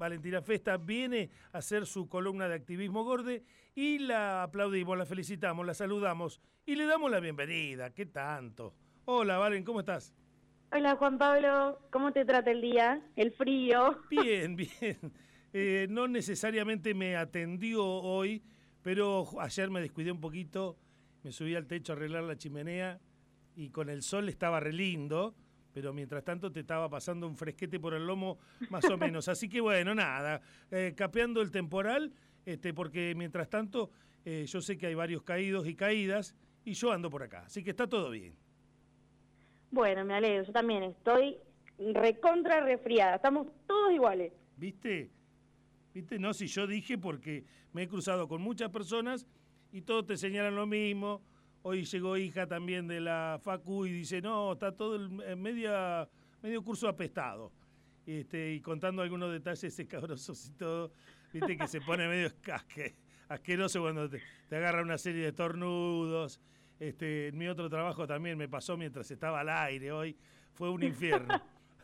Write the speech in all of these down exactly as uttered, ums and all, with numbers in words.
Valentina Festa, viene a hacer su columna de activismo Gorde y la aplaudimos, la felicitamos, la saludamos y le damos la bienvenida. ¿Qué tanto? Hola, Valen, ¿cómo estás? Hola, Juan Pablo. ¿Cómo te trata el día? El frío. Bien, bien. Eh, no necesariamente me atendió hoy, pero ayer me descuidé un poquito, me subí al techo a arreglar la chimenea y con el sol estaba re lindo, pero mientras tanto te estaba pasando un fresquete por el lomo más o menos. Así que bueno, nada, eh, capeando el temporal, este, porque mientras tanto eh, yo sé que hay varios caídos y caídas y yo ando por acá, así que está todo bien. Bueno, me alegro. Yo también estoy recontra resfriada. Estamos todos iguales. ¿Viste? ¿Viste? No, si yo dije porque me he cruzado con muchas personas y todos te señalan lo mismo. Hoy llegó hija también de la Facu y dice, no, está todo el eh, media, medio curso apestado. Este, y contando algunos detalles escabrosos y todo, viste que se pone medio escasque, asqueroso cuando te, te agarra una serie de tornudos. Este, en mi otro trabajo también me pasó mientras estaba al aire hoy, fue un infierno.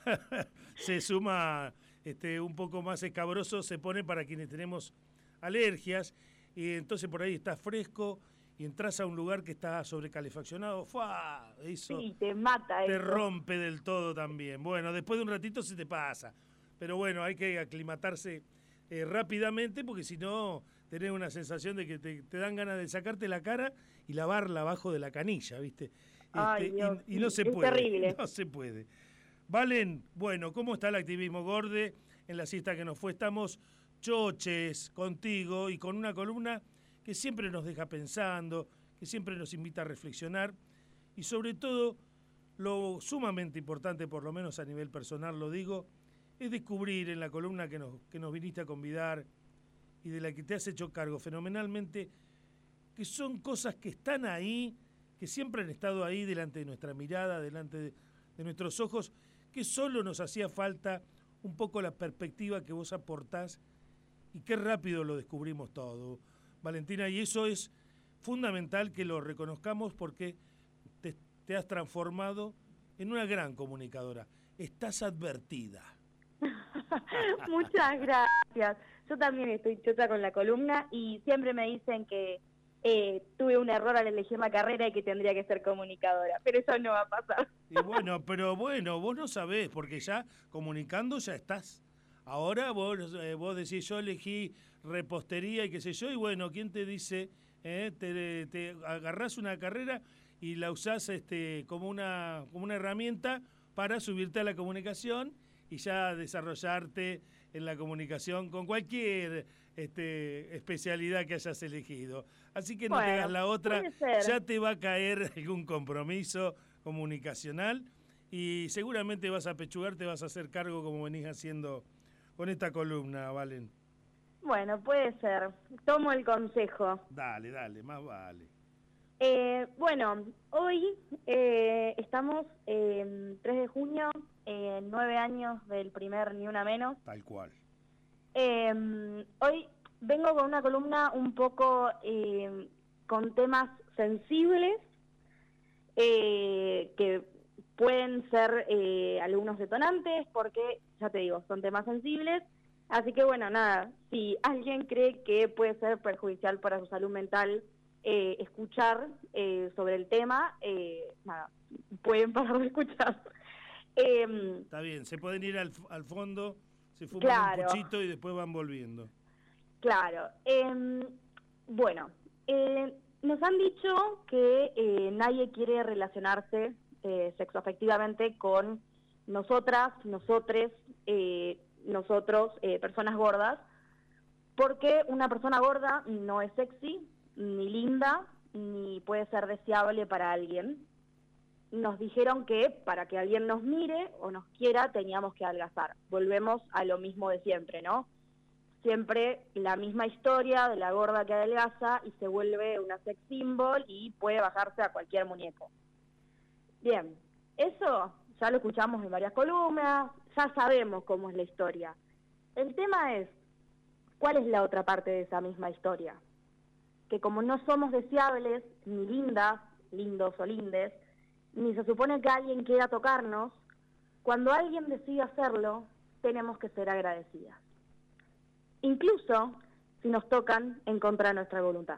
Se suma este, un poco más escabroso, se pone para quienes tenemos alergias, y entonces por ahí está fresco y entras a un lugar que está sobrecalefaccionado, ¡fua! Eso Sí, te mata te eso. rompe del todo también. Bueno, después de un ratito se te pasa, pero bueno, hay que aclimatarse eh, rápidamente porque si no tenés una sensación de que te, te dan ganas de sacarte la cara y lavarla abajo de la canilla, ¿viste? Ay, Este, Dios, y, y sí, no se es puede, terrible. no se puede. Valen, bueno, ¿cómo está el activismo Gorde? En la siesta que nos fue estamos choches contigo y con una columna que siempre nos deja pensando, que siempre nos invita a reflexionar y sobre todo, lo sumamente importante, por lo menos a nivel personal lo digo, es descubrir en la columna que nos, que nos viniste a convidar y de la que te has hecho cargo fenomenalmente, que son cosas que están ahí, que siempre han estado ahí delante de nuestra mirada, delante de, de nuestros ojos, que solo nos hacía falta un poco la perspectiva que vos aportás y qué rápido lo descubrimos todo, Valentina, y eso es fundamental que lo reconozcamos porque te, te has transformado en una gran comunicadora. Estás advertida. Muchas gracias. Yo también estoy chota con la columna y siempre me dicen que eh, tuve un error al elegir la carrera y que tendría que ser comunicadora, pero eso no va a pasar. Y bueno, pero bueno, vos no sabés, porque ya comunicando ya estás. Ahora vos, eh, vos decís, yo elegí repostería y qué sé yo, y bueno, ¿quién te dice? Eh, te, te agarrás una carrera y la usás este, como, una, como una herramienta para subirte a la comunicación y ya desarrollarte en la comunicación con cualquier este, especialidad que hayas elegido. Así que no Bueno, te hagas la otra, puede ser. ya te va a caer algún compromiso comunicacional y seguramente vas a pechugar, te vas a hacer cargo como venís haciendo con esta columna, Valen. Bueno, puede ser. Tomo el consejo. Dale, dale, más vale. Eh, bueno, hoy eh, estamos eh, tres de junio, eh, nueve años del primer Ni Una Menos. Tal cual. Eh, hoy vengo con una columna un poco eh, con temas sensibles eh, que pueden ser eh, algunos detonantes porque, ya te digo, son temas sensibles. Así que bueno, nada, si alguien cree que puede ser perjudicial para su salud mental eh, escuchar eh, sobre el tema, eh, nada, pueden parar de escuchar. Eh, Está bien, se pueden ir al, al fondo, se fuman claro, un puchito y después van volviendo. claro. Eh, bueno, eh, nos han dicho que eh, nadie quiere relacionarse eh, sexoafectivamente con nosotras, nosotres, eh, nosotros, eh, personas gordas, porque una persona gorda no es sexy, ni linda, ni puede ser deseable para alguien. Nos dijeron que para que alguien nos mire o nos quiera teníamos que adelgazar. Volvemos a lo mismo de siempre, ¿no? Siempre la misma historia de la gorda que adelgaza y se vuelve una sex symbol y puede bajarse a cualquier muñeco. Bien, eso ya lo escuchamos en varias columnas, ya sabemos cómo es la historia. El tema es, ¿cuál es la otra parte de esa misma historia? Que como no somos deseables, ni lindas, lindos o lindes, ni se supone que alguien quiera tocarnos, cuando alguien decide hacerlo, tenemos que ser agradecidas. incluso si nos tocan en contra de nuestra voluntad.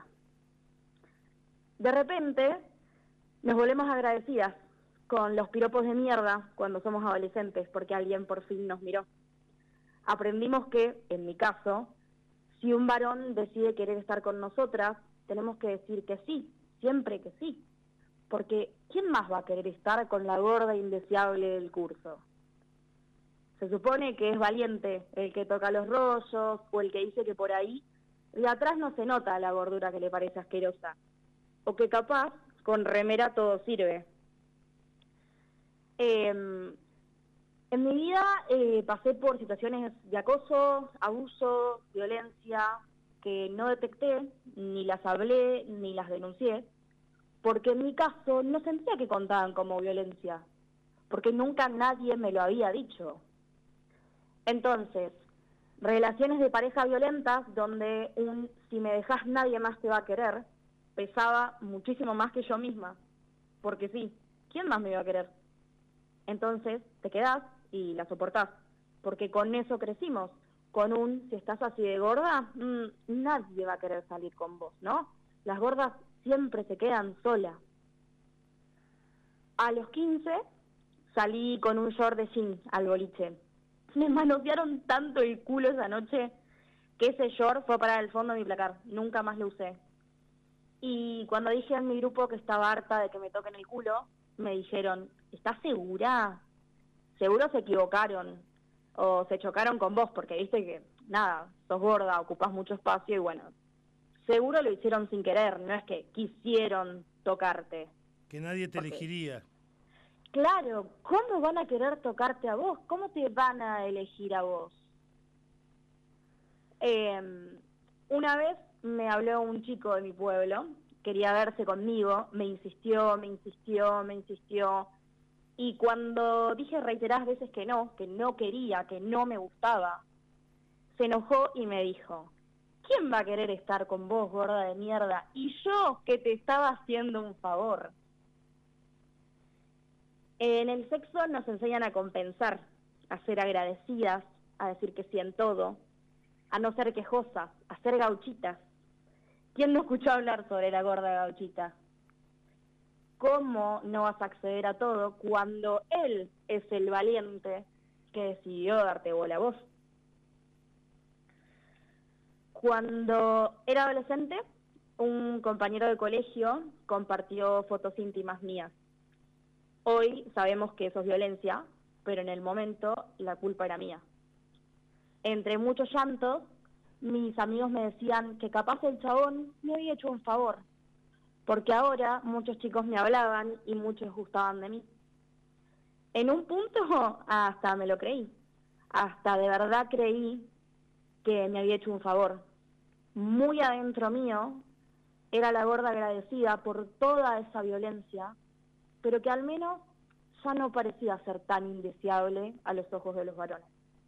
De repente nos volvemos agradecidas con los piropos de mierda cuando somos adolescentes porque alguien por fin nos miró. Aprendimos que, en mi caso, si un varón decide querer estar con nosotras, tenemos que decir que sí, siempre que sí. Porque ¿quién más va a querer estar con la gorda indeseable del curso? Se supone que es valiente el que toca los rollos o el que dice que por ahí de atrás no se nota la gordura que le parece asquerosa. O que capaz con remera todo sirve. Eh, en mi vida eh, pasé por situaciones de acoso, abuso, violencia, que no detecté, ni las hablé, ni las denuncié, porque en mi caso no sentía que contaban como violencia, porque nunca nadie me lo había dicho. Entonces, relaciones de pareja violentas donde un si me dejas nadie más te va a querer, pesaba muchísimo más que yo misma, porque sí, ¿quién más me iba a querer? Entonces te quedás y la soportás, porque con eso crecimos, con un si estás así de gorda, mmm, nadie va a querer salir con vos, ¿no? Las gordas siempre se quedan solas. A los quince salí con un short de jeans al boliche. Me manosearon tanto el culo esa noche que ese short fue para el fondo de mi placar, nunca más lo usé. Y cuando dije en mi grupo que estaba harta de que me toquen el culo, me dijeron, ¿estás segura? Seguro se equivocaron o se chocaron con vos porque viste que, nada, sos gorda, ocupás mucho espacio y bueno, seguro lo hicieron sin querer, no es que quisieron tocarte. Que nadie te porque, elegiría. Claro, ¿cómo van a querer tocarte a vos? ¿Cómo te van a elegir a vos? Eh, una vez me habló un chico de mi pueblo, quería verse conmigo, me insistió, me insistió, me insistió, y cuando dije reiteradas veces que no, que no quería, que no me gustaba, se enojó y me dijo, ¿quién va a querer estar con vos, gorda de mierda? Y yo que te estaba haciendo un favor. En el sexo nos enseñan a compensar, a ser agradecidas, a decir que sí en todo, a no ser quejosas, a ser gauchitas. ¿Quién no escuchó hablar sobre la gorda gauchita? ¿Cómo no vas a acceder a todo cuando él es el valiente que decidió darte bola a vos? Cuando era adolescente, un compañero de colegio compartió fotos íntimas mías. Hoy sabemos que eso es violencia, pero en el momento la culpa era mía. Entre muchos llantos, mis amigos me decían que capaz el chabón me había hecho un favor, porque ahora muchos chicos me hablaban y muchos gustaban de mí. En un punto hasta me lo creí, hasta de verdad creí que me había hecho un favor. Muy adentro mío era la gorda agradecida por toda esa violencia, pero que al menos ya no parecía ser tan indeseable a los ojos de los varones.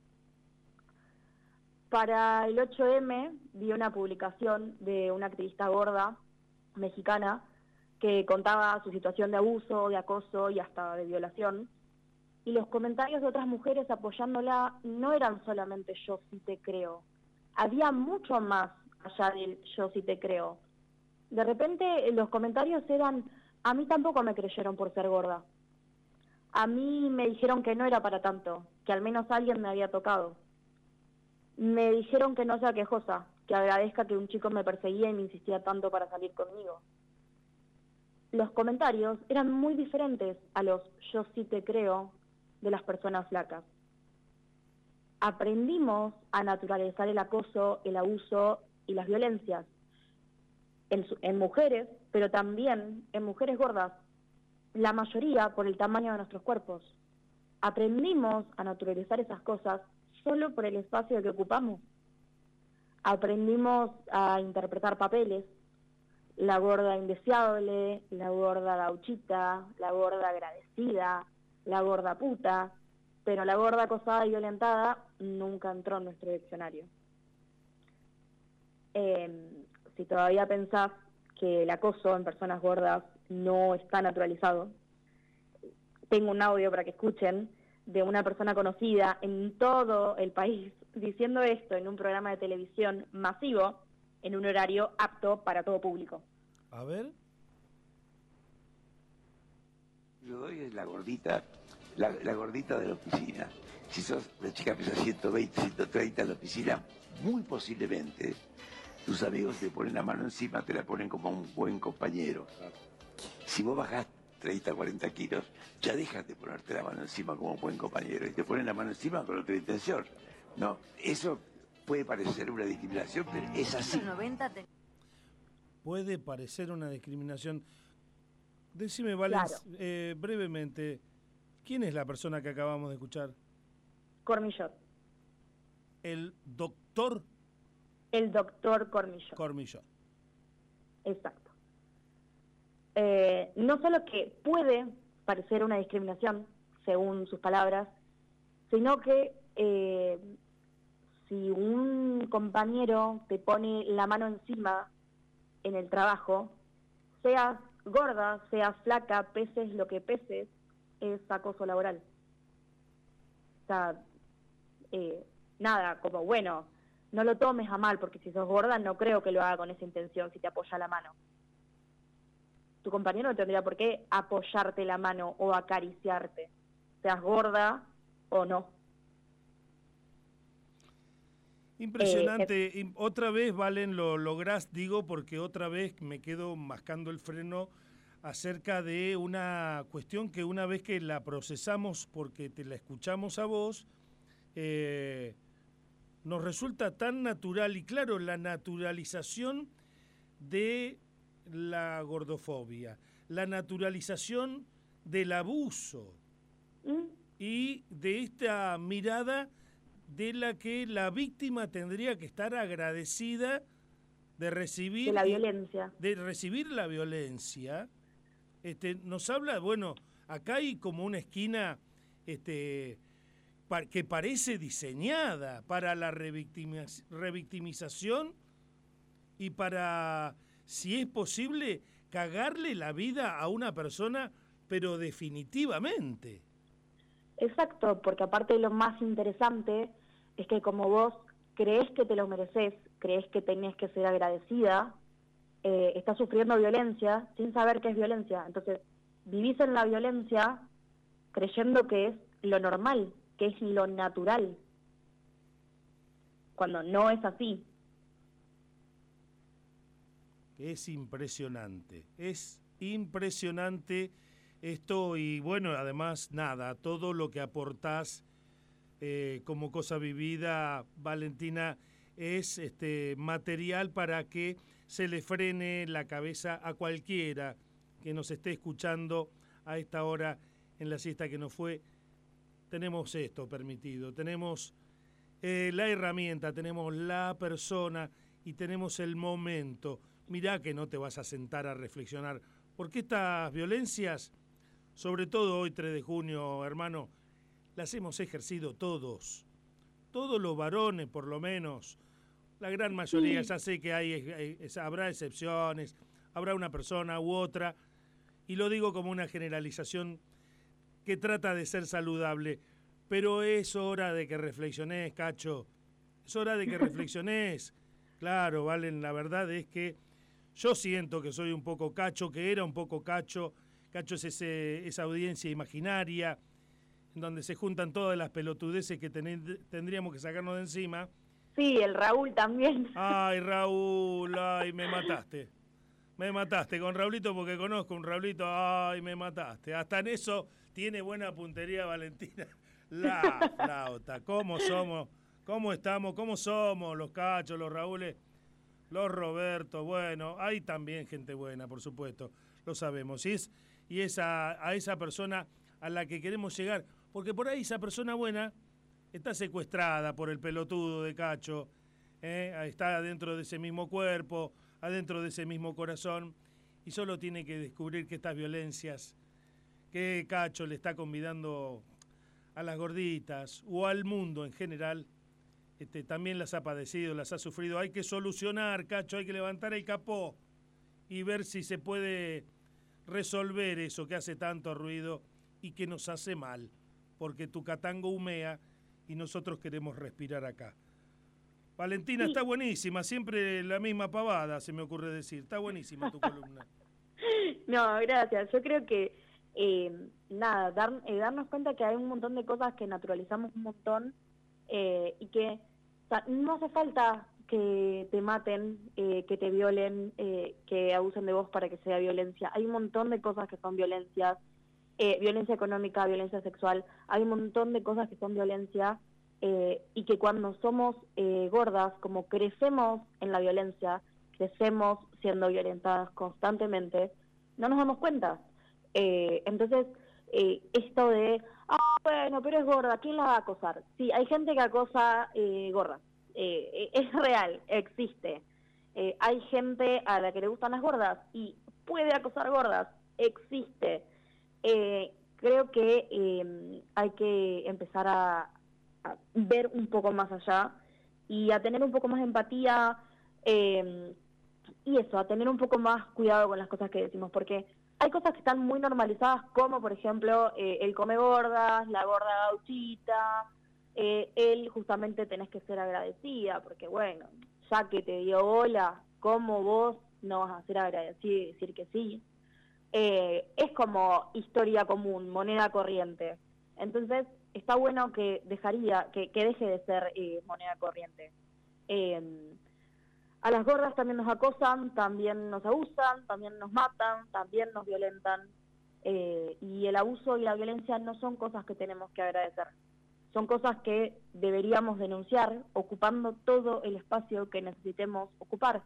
Para el ocho eme vi una publicación de una activista gorda mexicana que contaba su situación de abuso, de acoso y hasta de violación, y los comentarios de otras mujeres apoyándola no eran solamente yo sí te creo, había mucho más allá del yo sí te creo. De repente los comentarios eran, a mí tampoco me creyeron por ser gorda, a mí me dijeron que no era para tanto, que al menos alguien me había tocado. Me dijeron que no sea quejosa, que agradezca que un chico me perseguía y me insistía tanto para salir conmigo. Los comentarios eran muy diferentes a los yo sí te creo de las personas flacas. Aprendimos a naturalizar el acoso, el abuso y las violencias en, en mujeres, pero también en mujeres gordas, la mayoría por el tamaño de nuestros cuerpos. Aprendimos a naturalizar esas cosas solo por el espacio que ocupamos. Aprendimos a interpretar papeles, la gorda indeseable, la gorda gauchita, la gorda agradecida, la gorda puta, pero la gorda acosada y violentada nunca entró en nuestro diccionario. Eh, si todavía pensás que el acoso en personas gordas no está naturalizado, tengo un audio para que escuchen de una persona conocida en todo el país diciendo esto en un programa de televisión masivo en un horario apto para todo público. A ver. Lo doy es la gordita, la, la gordita de la oficina. Si sos la chica que pesa ciento veinte, ciento treinta en la oficina, muy posiblemente tus amigos te ponen la mano encima, te la ponen como un buen compañero. Si vos bajás treinta, cuarenta kilos, ya dejas de ponerte la mano encima como un buen compañero y te ponen la mano encima con otra intención. No, eso puede parecer una discriminación, pero es así. Puede parecer una discriminación. Decime, Valen, Claro. eh, brevemente, ¿quién es la persona que acabamos de escuchar? Cormillot. El doctor El doctor Cormillot. Cormillot. Exacto. Eh, no solo que puede parecer una discriminación, según sus palabras, sino que eh, si un compañero te pone la mano encima en el trabajo, seas gorda, seas flaca, peses lo que peses, es acoso laboral. O sea, eh, nada, como bueno, no lo tomes a mal, porque si sos gorda no creo que lo haga con esa intención, si te apoya la mano. Tu compañero no tendría por qué apoyarte la mano o acariciarte, seas gorda o no. Impresionante. Eh, otra vez, Valen, lo lográs, digo, porque otra vez me quedo mascando el freno acerca de una cuestión que una vez que la procesamos, porque te la escuchamos a vos, eh, nos resulta tan natural. Y claro, la naturalización de la gordofobia, la naturalización del abuso ¿Mm? y de esta mirada de la que la víctima tendría que estar agradecida de recibir de la violencia, de recibir la violencia. Este, nos habla, bueno, acá hay como una esquina este, pa, que parece diseñada para la revictimiz, revictimización y para, si es posible, cagarle la vida a una persona, pero definitivamente. Exacto, porque aparte lo más interesante es que como vos crees que te lo mereces, crees que tenés que ser agradecida, eh, estás sufriendo violencia sin saber qué es violencia. Entonces, vivís en la violencia creyendo que es lo normal, que es lo natural, cuando no es así. Es impresionante, es impresionante esto y bueno, además, nada, todo lo que aportás eh, como cosa vivida, Valentina, es este material para que se le frene la cabeza a cualquiera que nos esté escuchando a esta hora en la siesta que nos fue. Tenemos esto permitido, tenemos eh, la herramienta, tenemos la persona y tenemos el momento. Mirá que no te vas a sentar a reflexionar, porque estas violencias, sobre todo hoy tres de junio, hermano, las hemos ejercido todos, todos los varones por lo menos, la gran mayoría, ya sé que hay, hay, habrá excepciones, habrá una persona u otra, y lo digo como una generalización que trata de ser saludable, pero es hora de que reflexiones, Cacho, es hora de que reflexiones. Claro, Valen, la verdad es que yo siento que soy un poco Cacho, que era un poco Cacho. Cacho es ese, esa audiencia imaginaria en donde se juntan todas las pelotudeces que ten, tendríamos que sacarnos de encima. Sí, el Raúl también. Ay, Raúl, ay, me mataste. Me mataste con Raulito porque conozco un Raulito, ay, me mataste. Hasta en eso tiene buena puntería Valentina. La flauta, ¿cómo somos? ¿Cómo estamos? ¿Cómo somos los Cachos, los Raúles, los Roberto? Bueno, hay también gente buena, por supuesto, lo sabemos. Y es, y es a, a esa persona a la que queremos llegar, porque por ahí esa persona buena está secuestrada por el pelotudo de Cacho, ¿eh? Está adentro de ese mismo cuerpo, adentro de ese mismo corazón, y solo tiene que descubrir que estas violencias que Cacho le está convidando a las gorditas o al mundo en general, este, también las ha padecido, las ha sufrido. Hay que solucionar, Cacho, hay que levantar el capó y ver si se puede resolver eso que hace tanto ruido y que nos hace mal. porque Tucatango humea y nosotros queremos respirar acá. Valentina, sí. Está buenísima, siempre la misma pavada, se me ocurre decir. Está buenísima tu columna. No, gracias. Yo creo que, eh, nada, dar, eh, darnos cuenta que hay un montón de cosas que naturalizamos un montón eh, y que o sea, no hace falta que te maten, eh, que te violen, eh, que abusen de vos para que sea violencia. Hay un montón de cosas que son violencias, eh, violencia económica, violencia sexual, hay un montón de cosas que son violencia eh, y que cuando somos eh, gordas, como crecemos en la violencia, crecemos siendo violentadas constantemente, no nos damos cuenta. Eh, entonces, eh, esto de, ah, bueno, pero es gorda, ¿quién la va a acosar? Sí, hay gente que acosa eh, gordas. Eh, es real, existe. Eh, hay gente a la que le gustan las gordas y puede acosar gordas, existe. Eh, creo que eh, hay que empezar a, a ver un poco más allá y a tener un poco más de empatía eh, y eso, a tener un poco más cuidado con las cosas que decimos, porque hay cosas que están muy normalizadas, como por ejemplo eh, el come gordas, la gorda gauchita. Eh, él justamente tenés que ser agradecida, porque bueno, ya que te dio bola, ¿cómo vos no vas a ser agradecida y decir que sí? Eh, es como historia común, moneda corriente. Entonces, está bueno que dejaría, que, que deje de ser eh, moneda corriente. Eh, a las gordas también nos acosan, también nos abusan, también nos matan, también nos violentan. Eh, y el abuso y la violencia no son cosas que tenemos que agradecer. Son cosas que deberíamos denunciar ocupando todo el espacio que necesitemos ocupar.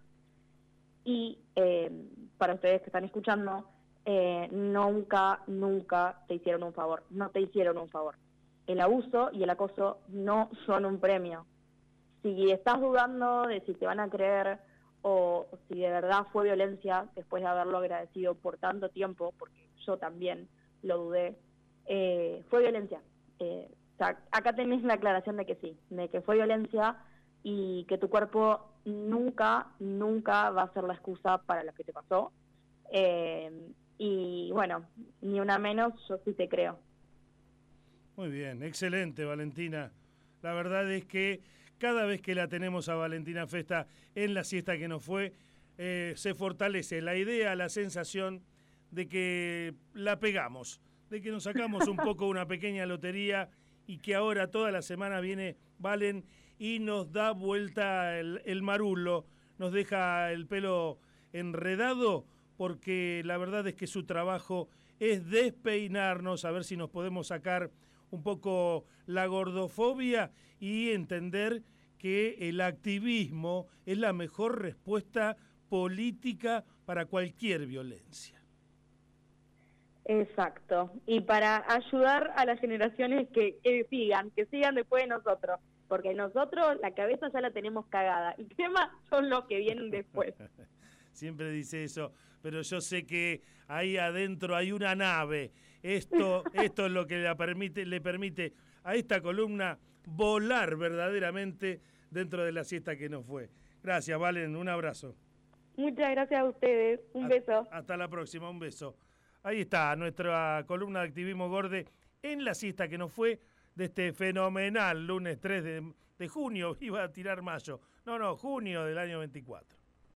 Y eh, para ustedes que están escuchando, eh, nunca, nunca te hicieron un favor. No te hicieron un favor. El abuso y el acoso no son un premio. Si estás dudando de si te van a creer o si de verdad fue violencia después de haberlo agradecido por tanto tiempo, porque yo también lo dudé, eh, fue violencia. Eh, O sea, acá tenés la aclaración de que sí, de que fue violencia y que tu cuerpo nunca, nunca va a ser la excusa para lo que te pasó. Eh, y bueno, ni una menos, yo sí te creo. Muy bien, excelente, Valentina. La verdad es que cada vez que la tenemos a Valentina Festa en la siesta que nos fue, eh, se fortalece la idea, la sensación de que la pegamos, de que nos sacamos un poco una pequeña lotería y que ahora toda la semana viene Valen y nos da vuelta el, el marulo, nos deja el pelo enredado, porque la verdad es que su trabajo es despeinarnos, a ver si nos podemos sacar un poco la gordofobia y entender que el activismo es la mejor respuesta política para cualquier violencia. Exacto, y para ayudar a las generaciones que, que sigan, que sigan después de nosotros, porque nosotros la cabeza ya la tenemos cagada, y temas son los que vienen después. Siempre dice eso, pero yo sé que ahí adentro hay una nave, esto, esto es lo que le permite, le permite a esta columna volar verdaderamente dentro de la siesta que nos fue. Gracias, Valen, un abrazo. Muchas gracias a ustedes, un a, beso. Hasta la próxima, un beso. Ahí está nuestra columna de activismo Gorde en la siesta que nos fue de este fenomenal lunes tres de, de junio, iba a tirar mayo, no, no, junio del año veinticuatro.